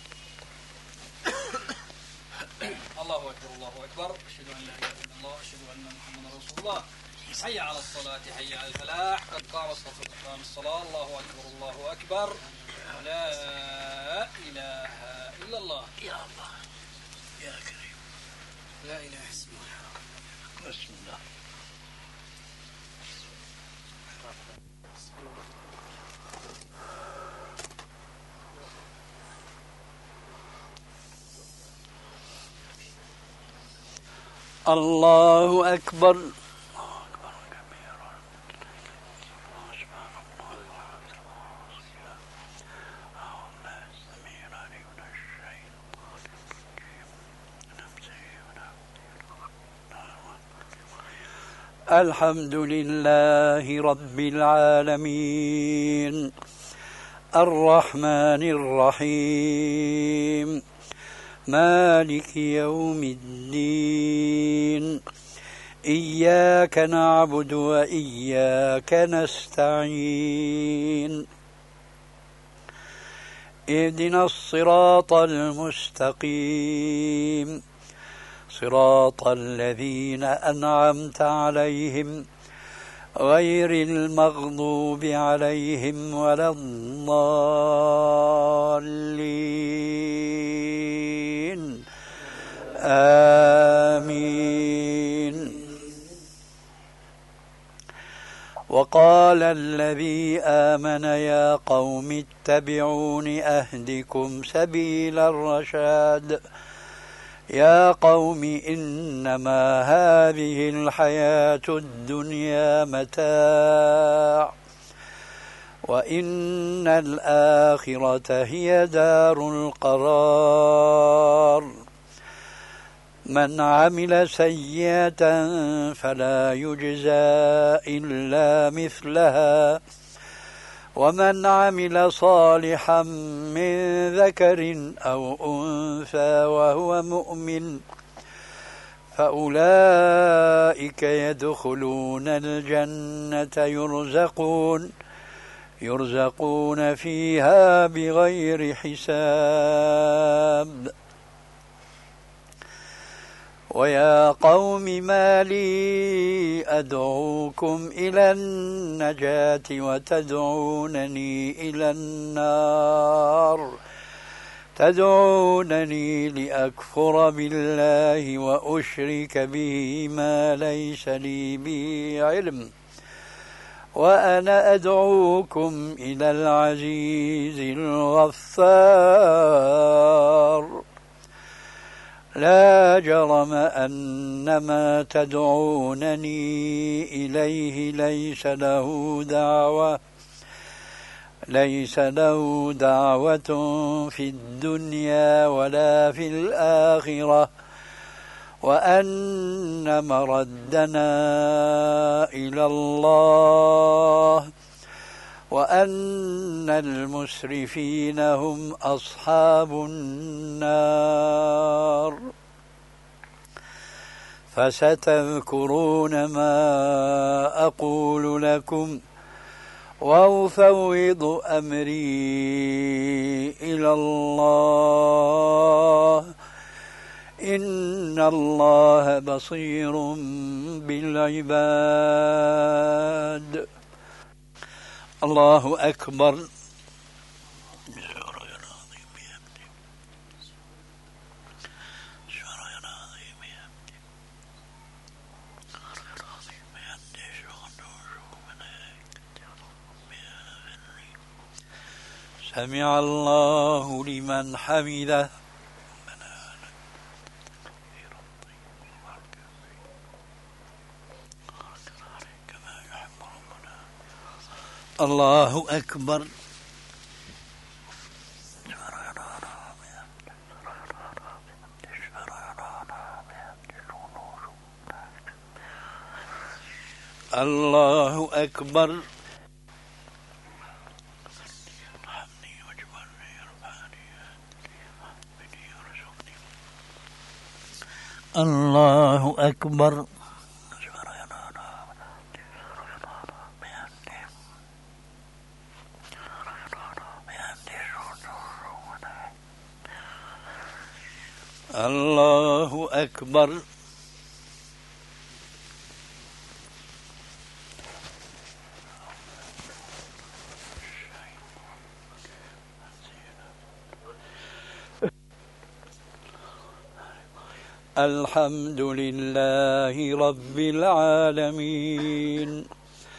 الله أكبر. الله أكبر. أشهد أن لا إله إلا الله. أشهد أن محمدا رسول الله. حي على الصلاة. حي على الفلاح. قد قام الصلاة. قد قام الصلاة. الله أكبر. الله أكبر. لا إله إلا الله. يا الله يا كريم. لا إله اسمه. بسم الله. الله أكبر. الحمد لله رب العالمين الرحمن الرحيم مالك يوم الدين إياك نعبد وإياك نستعين اهدنا الصراط المستقيم صراط الذين أنعمت عليهم غير المغضوب عليهم ولا الضالين آمين. وقال الذي آمن يا قوم اتبعون أهدكم سبيل الرشاد يا قوم إنما هذه الحياة الدنيا متاع وإن الآخرة هي دار القرار من عمل سيئة فلا يجزى إلا مثلها ومن عمل صالحا من ذكر أو أنثى وهو مؤمن فأولئك يدخلون الجنة يرزقون فيها بغير حساب. ويا قوم ما لي أدعوكم إلى النجاة وتدعونني إلى النار، تدعونني لأكفر بالله وأشرك به ما ليس لي به علم، وأنا أدعوكم إلى العزيز الغفار. لا جرم أن ما تدعونني إليه ليس له دعوة في الدنيا ولا في الآخرة، وأن مردنا إلى الله، وأن المسرفين هم أصحاب النار. فستذكرون ما أقول لكم وأفوض أمري إلى الله، إن الله بصير بالعباد. الله أكبر. سمع الله لمن حمده. الله أكبر. الله أكبر. الله أكبر. الله أكبر. الحمد لله رب العالمين،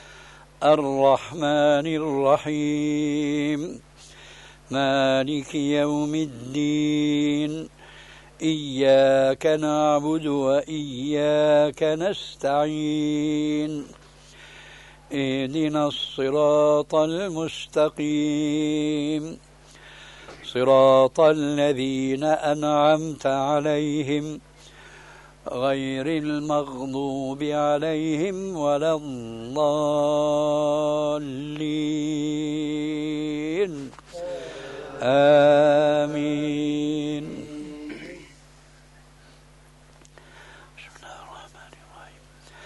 الرحمن الرحيم، مالك يوم الدين، إياك نعبد وإياك نستعين، اهدنا الصراط المستقيم، صراط الذين أنعمت عليهم غير المغضوب عليهم ولا الضالين. آمين. بسم الله الرحمن الرحيم.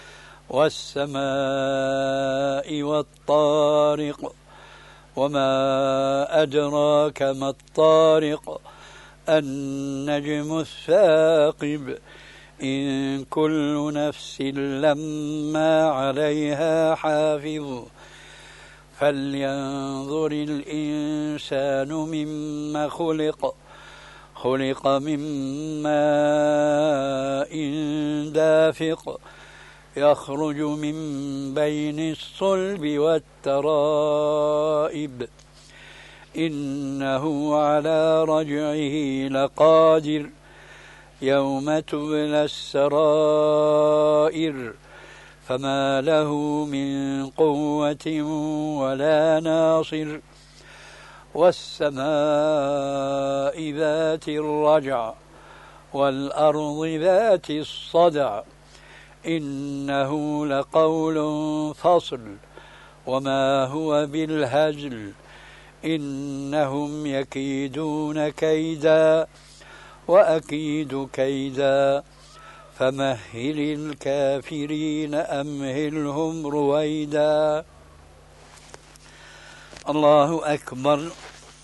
والسماء والطارق، وما أدراك ما الطارق، النجم الثاقب، إن كل نفس لما عليها حافظ، فلينظر الإنسان مما خلق، خلق من ماء دافق، يخرج من بين الصلب والترائب، إنه على رجعه لقادر، يوم تبلى السرائر، فما له من قوة ولا ناصر. والسماء ذات الرجع، والأرض ذات الصدع، إنه لقول فصل، وما هو بالهزل، إنهم يكيدون كيدا وأكيد كيدا، فمهل الكافرين أمهلهم رويدا. الله أكبر.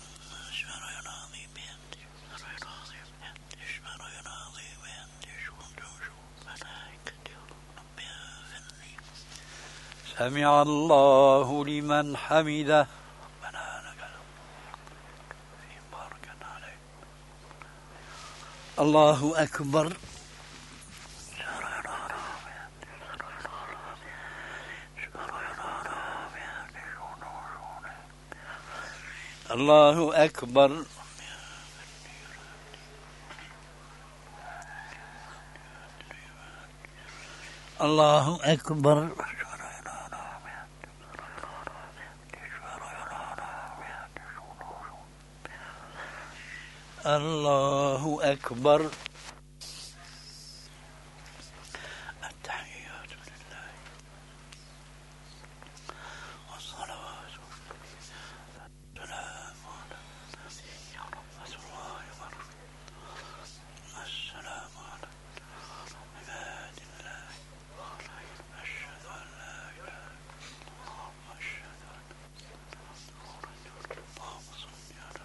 سمع الله لمن حمده. الله أكبر. الله أكبر. الله أكبر. الله أكبر. التحيات لله والصلوات والسلام على يا رحمة الله وبركاته. السلام على عباد الله. أشهد أن لا إله إلا الله وأشهد أن اللهم صل على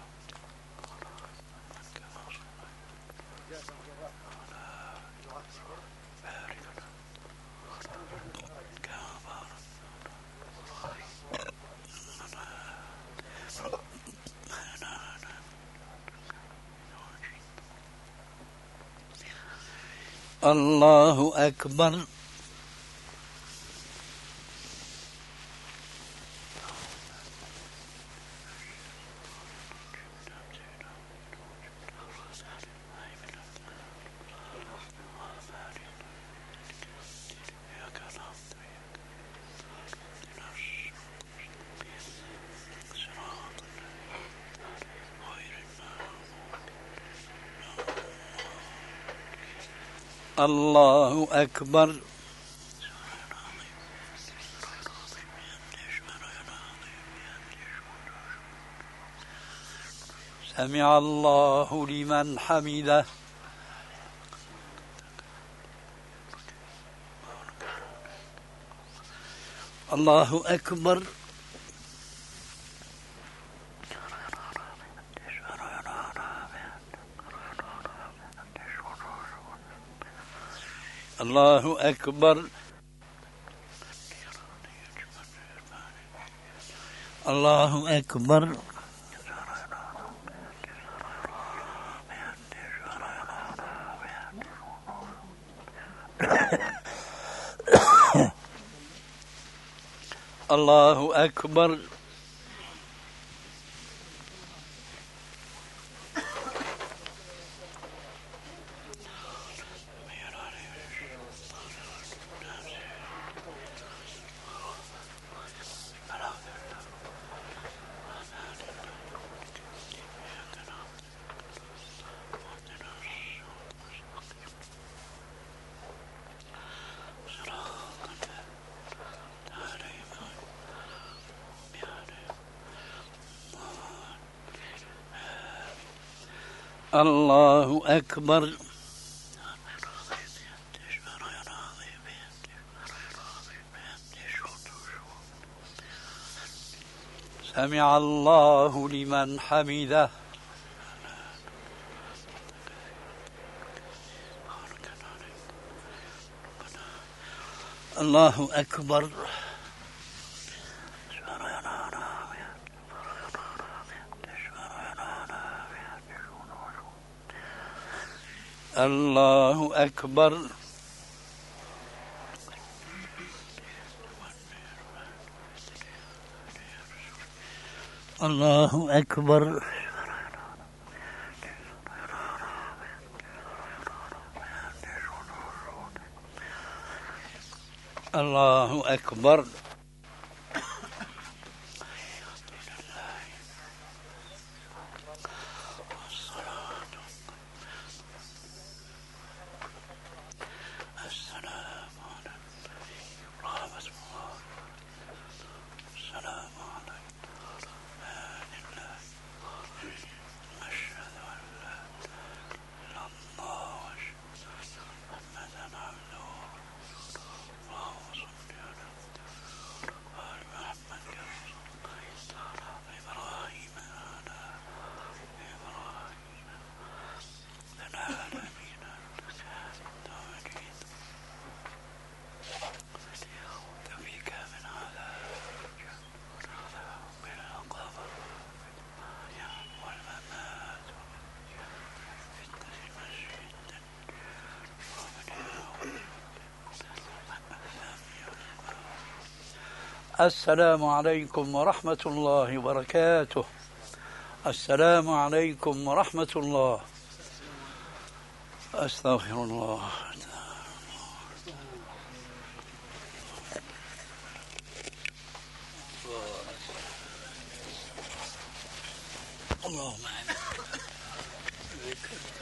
الله أكبر. الله أكبر. سمع الله لمن حمده. الله أكبر. الله أكبر. الله أكبر. الله أكبر. الله أكبر. سمع الله لمن حمده. الله أكبر. الله أكبر. الله أكبر. الله أكبر. السلام عليكم ورحمة الله وبركاته. السلام عليكم ورحمة الله. أستغفر الله. اللهم